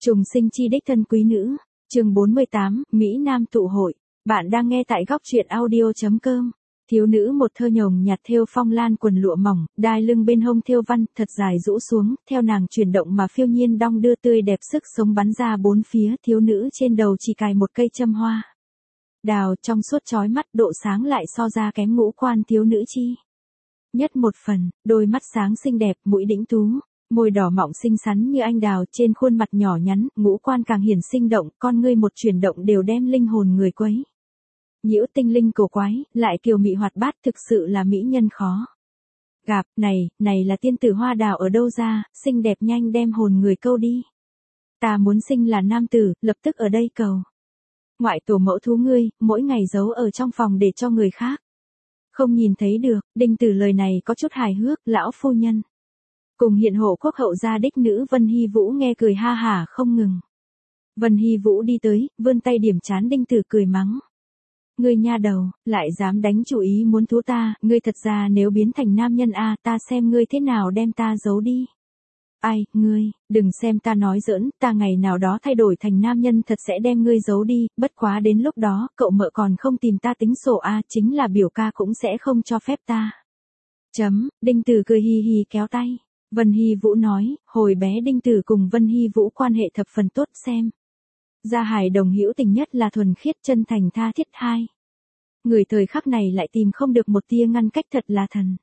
Trùng sinh chi đích thân quý nữ, chương 48, Mỹ Nam tụ hội. Bạn đang nghe tại góc truyện audio.com. Thiếu nữ một thơ nhồng nhạt thêu phong lan quần lụa mỏng, đai lưng bên hông thêu văn, thật dài rũ xuống, theo nàng chuyển động mà phiêu nhiên đong đưa tươi đẹp sức sống bắn ra bốn phía. Thiếu nữ trên đầu chỉ cài một cây châm hoa đào trong suốt chói mắt, độ sáng lại so ra kém ngũ quan thiếu nữ chi nhất một phần. Đôi mắt sáng xinh đẹp, mũi đĩnh tú, môi đỏ mọng xinh xắn như anh đào, trên khuôn mặt nhỏ nhắn, ngũ quan càng hiển sinh động, con ngươi một chuyển động đều đem linh hồn người quấy nhiễu. Tinh linh cổ quái, lại kiều mị hoạt bát, thực sự là mỹ nhân khó gặp. Này là tiên tử hoa đào ở đâu ra, xinh đẹp nhanh đem hồn người câu đi. Ta muốn sinh là nam tử, lập tức ở đây cầu ngoại tổ mẫu thú ngươi, mỗi ngày giấu ở trong phòng để cho người khác không nhìn thấy được. Đinh Tử lời này có chút hài hước. Lão phu nhân cùng hiện hộ quốc hậu gia đích nữ Vân Hy Vũ nghe cười ha hả không ngừng. Vân Hy Vũ đi tới, vươn tay điểm trán Đinh Tử, cười mắng: ngươi nha đầu, lại dám đánh chủ ý muốn thú ta, ngươi thật ra nếu biến thành nam nhân a, ta xem ngươi thế nào đem ta giấu đi. Ai, ngươi, đừng xem ta nói giỡn, ta ngày nào đó thay đổi thành nam nhân thật sẽ đem ngươi giấu đi, bất quá đến lúc đó, cậu mợ còn không tìm ta tính sổ a, chính là biểu ca cũng sẽ không cho phép ta. Đinh Tử cười hi hi kéo tay. Vân Hy Vũ nói, hồi bé Đinh Tử cùng Vân Hy Vũ quan hệ thập phần tốt, xem gia hài đồng hữu tình nhất là thuần khiết chân thành tha thiết. Hai người thời khắc này lại tìm không được một tia ngăn cách, thật là thần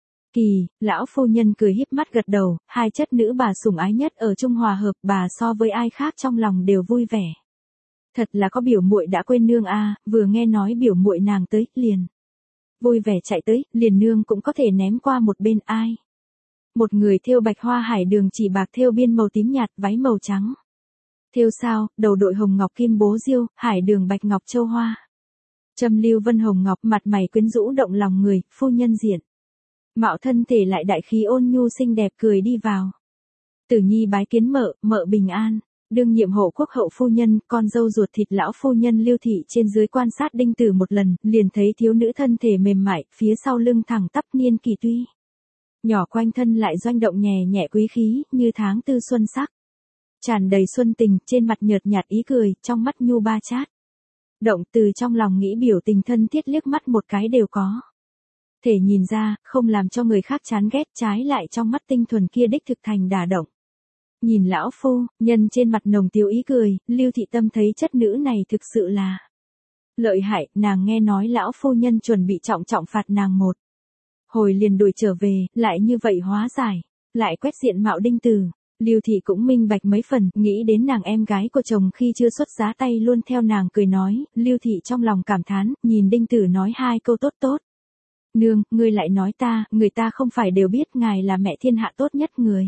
kỳ. Lão phu nhân cười híp mắt gật đầu, hai chất nữ bà sủng ái nhất ở chung hòa hợp, bà so với ai khác trong lòng đều vui vẻ. Thật là có biểu muội đã quên nương a, vừa nghe nói biểu muội nàng tới, liền vui vẻ chạy tới, liền nương cũng có thể ném qua một bên. Ai? Một người thêu bạch hoa hải đường chỉ bạc thêu biên màu tím nhạt, váy màu trắng thêu sao, đầu đội hồng ngọc kim bố diêu, hải đường bạch ngọc châu hoa châm lưu vân hồng ngọc, mặt mày quyến rũ động lòng người. Phu nhân diện mạo thân thể lại đại khí ôn nhu xinh đẹp, cười đi vào. Tử Nhi bái kiến mợ, mợ bình an. Đương nhiệm hộ quốc hậu phu nhân, con dâu ruột thịt lão phu nhân Lưu Thị trên dưới quan sát Đinh Tử một lần, liền thấy thiếu nữ thân thể mềm mại, phía sau lưng thẳng tắp, niên kỳ tuy nhỏ quanh thân lại doanh động nhẹ nhẹ quý khí, như tháng tư xuân sắc tràn đầy xuân tình, trên mặt nhợt nhạt ý cười, trong mắt nhu ba chát động, từ trong lòng nghĩ biểu tình thân thiết liếc mắt một cái đều có thể nhìn ra, không làm cho người khác chán ghét, trái lại trong mắt tinh thuần kia đích thực thành đả động. Nhìn lão phu nhân trên mặt nồng tiêu ý cười, Lưu Thị tâm thấy chất nữ này thực sự là lợi hại, nàng nghe nói lão phu nhân chuẩn bị trọng phạt nàng một hồi liền đuổi trở về, lại như vậy hóa giải, lại quét diện mạo Đinh Tử. Lưu Thị cũng minh bạch mấy phần, nghĩ đến nàng em gái của chồng khi chưa xuất giá tay luôn theo nàng cười nói, Lưu Thị trong lòng cảm thán, nhìn Đinh Tử nói hai câu tốt tốt. Nương, ngươi lại nói ta, người ta không phải đều biết ngài là mẹ thiên hạ tốt nhất người.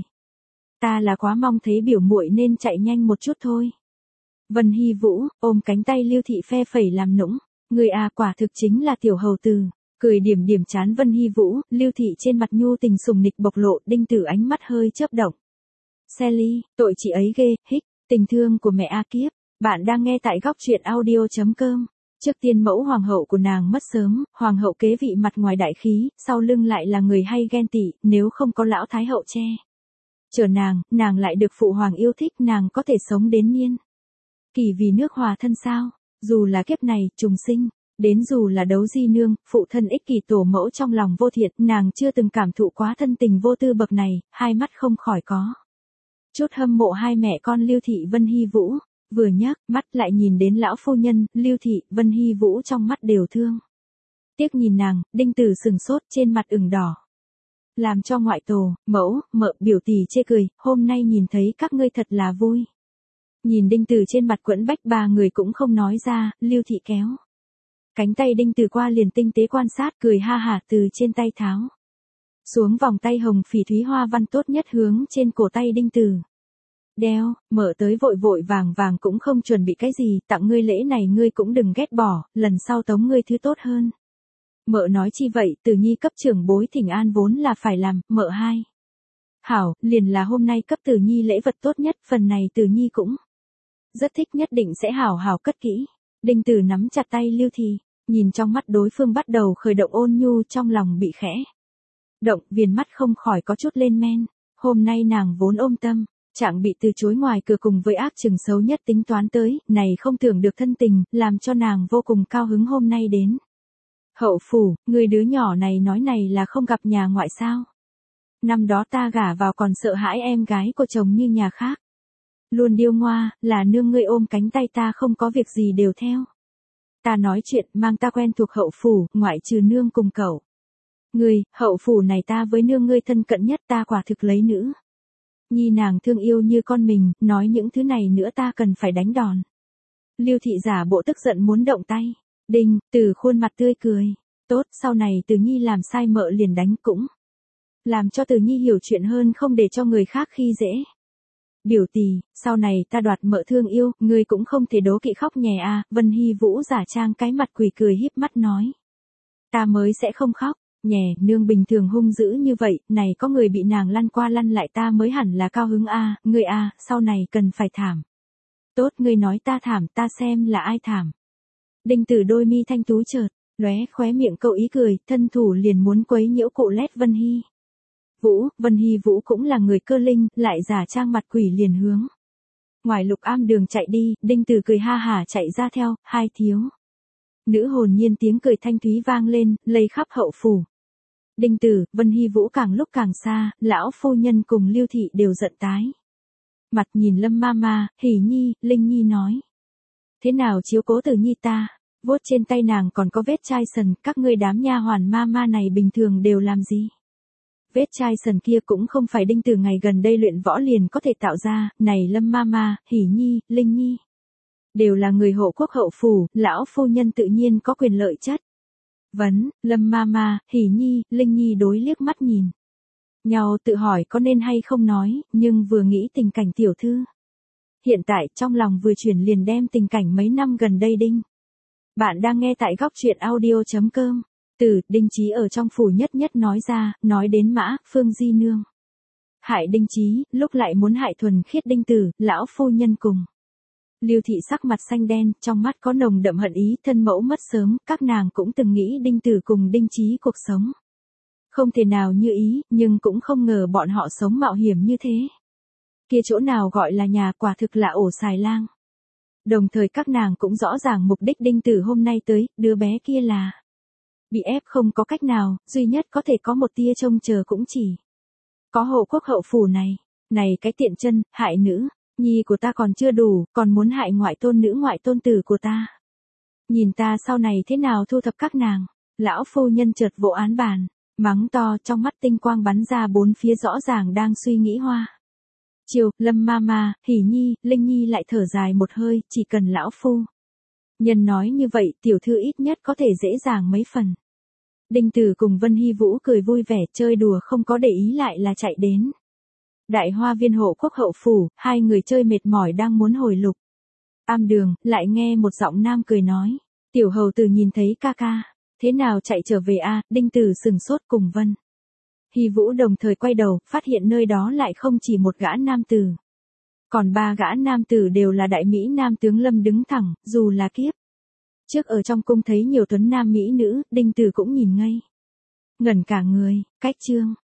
Ta là quá mong thấy biểu muội nên chạy nhanh một chút thôi. Vân Hy Vũ ôm cánh tay Lưu Thị phe phẩy làm nũng, người à quả thực chính là tiểu hầu tử. Cười điểm chán Vân Hy Vũ, Lưu Thị trên mặt nhu tình sùng nịch bộc lộ. Đinh Tử ánh mắt hơi chớp động. Sally, tội chị ấy ghê, hích, tình thương của mẹ A kiếp. Bạn đang nghe tại góc truyện audio.com. Trước tiên mẫu hoàng hậu của nàng mất sớm, hoàng hậu kế vị mặt ngoài đại khí, sau lưng lại là người hay ghen tị, nếu không có lão thái hậu che chở nàng lại được phụ hoàng yêu thích, nàng có thể sống đến niên kỳ vì nước hòa thân sao? Dù là kiếp này trùng sinh, đến dù là đấu di nương, phụ thân ích kỷ tổ mẫu trong lòng vô thiện, nàng chưa từng cảm thụ quá thân tình vô tư bậc này, hai mắt không khỏi có chút hâm mộ hai mẹ con Lưu Thị Vân Hy Vũ. Vừa nhấc mắt lại nhìn đến lão phu nhân, Lưu Thị, Vân Hy Vũ trong mắt đều thương tiếc nhìn nàng. Đinh Tử sừng sốt, trên mặt ửng đỏ, làm cho ngoại tổ, mẫu, mợ, biểu tỷ chê cười, hôm nay nhìn thấy các ngươi thật là vui. Nhìn Đinh Tử trên mặt quẫn bách, ba người cũng không nói ra. Lưu Thị kéo cánh tay Đinh Tử qua liền tinh tế quan sát, cười ha hả từ trên tay tháo xuống vòng tay hồng phỉ thúy hoa văn tốt nhất hướng trên cổ tay Đinh Tử đeo. Mở tới vội vàng cũng không chuẩn bị cái gì, tặng ngươi lễ này ngươi cũng đừng ghét bỏ, lần sau tống ngươi thứ tốt hơn. Mợ nói chi vậy, Tử Nhi cấp trưởng bối thỉnh an vốn là phải làm, mợ hai. Hảo, liền là hôm nay cấp Tử Nhi lễ vật tốt nhất, phần này Tử Nhi cũng rất thích, nhất định sẽ hảo cất kỹ. Đinh Tử nắm chặt tay Lưu Thị, nhìn trong mắt đối phương bắt đầu khởi động ôn nhu, trong lòng bị khẽ động, viền mắt không khỏi có chút lên men. Hôm nay nàng vốn ôm tâm Trạng bị từ chối ngoài cửa cùng với ác chừng xấu nhất tính toán tới, này không tưởng được thân tình, làm cho nàng vô cùng cao hứng hôm nay đến. Hậu phủ, người đứa nhỏ này nói này là không gặp nhà ngoại sao. Năm đó ta gả vào còn sợ hãi em gái của chồng như nhà khác. Luôn điêu ngoa, là nương ngươi ôm cánh tay ta không có việc gì đều theo. Ta nói chuyện mang ta quen thuộc hậu phủ, ngoại trừ nương cùng cậu. Ngươi, hậu phủ này ta với nương ngươi thân cận nhất ta quả thực lấy nữ. Nhi nàng thương yêu như con mình, nói những thứ này nữa ta cần phải đánh đòn. Lưu thị giả bộ tức giận muốn động tay. Đinh, Từ khuôn mặt tươi cười. Tốt, sau này Từ Nhi làm sai mợ liền đánh cũng. Làm cho Từ Nhi hiểu chuyện hơn không để cho người khác khi dễ. Biểu tỷ, sau này ta đoạt mợ thương yêu, ngươi cũng không thể đố kỵ khóc nhè à, Vân Hy Vũ giả trang cái mặt quỷ cười híp mắt nói. Ta mới sẽ không khóc, nhè, nương bình thường hung dữ như vậy, này có người bị nàng lăn qua lăn lại ta mới hẳn là cao hứng a, ngươi a, sau này cần phải thảm. Tốt, ngươi nói ta thảm, ta xem là ai thảm. Đinh Tử đôi mi thanh tú chợt lóe khóe miệng câu ý cười, thân thủ liền muốn quấy nhiễu cụ lét Vân Hy. Vân Hy Vũ cũng là người cơ linh, lại giả trang mặt quỷ liền hướng. Ngoài Lục Am đường chạy đi, Đinh Tử cười ha hả chạy ra theo, hai thiếu. Nữ hồn nhiên tiếng cười thanh thúy vang lên, lây khắp hậu phủ. Đinh Tử, Vân Hy Vũ càng lúc càng xa, lão phu nhân cùng Lưu thị đều giận tái. Mặt nhìn Lâm Mama, Hỉ Nhi, Linh Nhi nói. Thế nào chiếu cố Tử Nhi ta, vuốt trên tay nàng còn có vết chai sần, các ngươi đám nha hoàn Mama này bình thường đều làm gì? Vết chai sần kia cũng không phải Đinh Tử ngày gần đây luyện võ liền có thể tạo ra, này Lâm Mama, Hỉ Nhi, Linh Nhi. Đều là người hộ quốc hậu phủ, lão phu nhân tự nhiên có quyền lợi chất. Lâm Mama, Hỉ Nhi, Linh Nhi đối liếc mắt nhìn nhau tự hỏi có nên hay không nói, nhưng vừa nghĩ tình cảnh tiểu thư. Hiện tại trong lòng vừa chuyển liền đem tình cảnh mấy năm gần đây Đinh. Bạn đang nghe tại góc truyện audio.com. Từ Đinh Chí ở trong phủ nhất nói ra, nói đến Mã, Phương Di Nương. Hại Đinh Chí, lúc lại muốn hại thuần khiết Đinh Tử, lão phu nhân cùng. Lưu thị sắc mặt xanh đen, trong mắt có nồng đậm hận ý, thân mẫu mất sớm, các nàng cũng từng nghĩ Đinh Tử cùng Đinh Chí cuộc sống. Không thể nào như ý, nhưng cũng không ngờ bọn họ sống mạo hiểm như thế. Kia chỗ nào gọi là nhà, quả thực là ổ xài lang. Đồng thời các nàng cũng rõ ràng mục đích Đinh Tử hôm nay tới, đứa bé kia là bị ép không có cách nào, duy nhất có thể có một tia trông chờ cũng chỉ có hộ quốc hậu phủ này. Này cái tiện chân, hại nữ nhi của ta còn chưa đủ, còn muốn hại ngoại tôn nữ ngoại tôn tử của ta. Nhìn ta sau này thế nào thu thập các nàng. Lão phu nhân chợt vỗ án bàn, mắng to, trong mắt tinh quang bắn ra bốn phía, rõ ràng đang suy nghĩ hoa. Chiều, Lâm Mama, Hỉ Nhi, Linh Nhi lại thở dài một hơi, chỉ cần lão phu nhân nói như vậy, tiểu thư ít nhất có thể dễ dàng mấy phần. Đinh Tử cùng Vân Hy Vũ cười vui vẻ, chơi đùa không có để ý lại là chạy đến đại hoa viên hộ quốc hậu phủ, hai người chơi mệt mỏi đang muốn hồi Lục Am đường, lại nghe một giọng nam cười nói. Tiểu hầu tử nhìn thấy ca ca, thế nào chạy trở về a? Đinh Tử sừng sốt cùng Vân Hy Vũ đồng thời quay đầu, phát hiện nơi đó lại không chỉ một gã nam tử. Còn ba gã nam tử đều là đại mỹ nam tướng Lâm đứng thẳng, dù là kiếp trước ở trong cung thấy nhiều tuấn nam mỹ nữ, Đinh Tử cũng nhìn ngây ngẩn cả người. Cách chương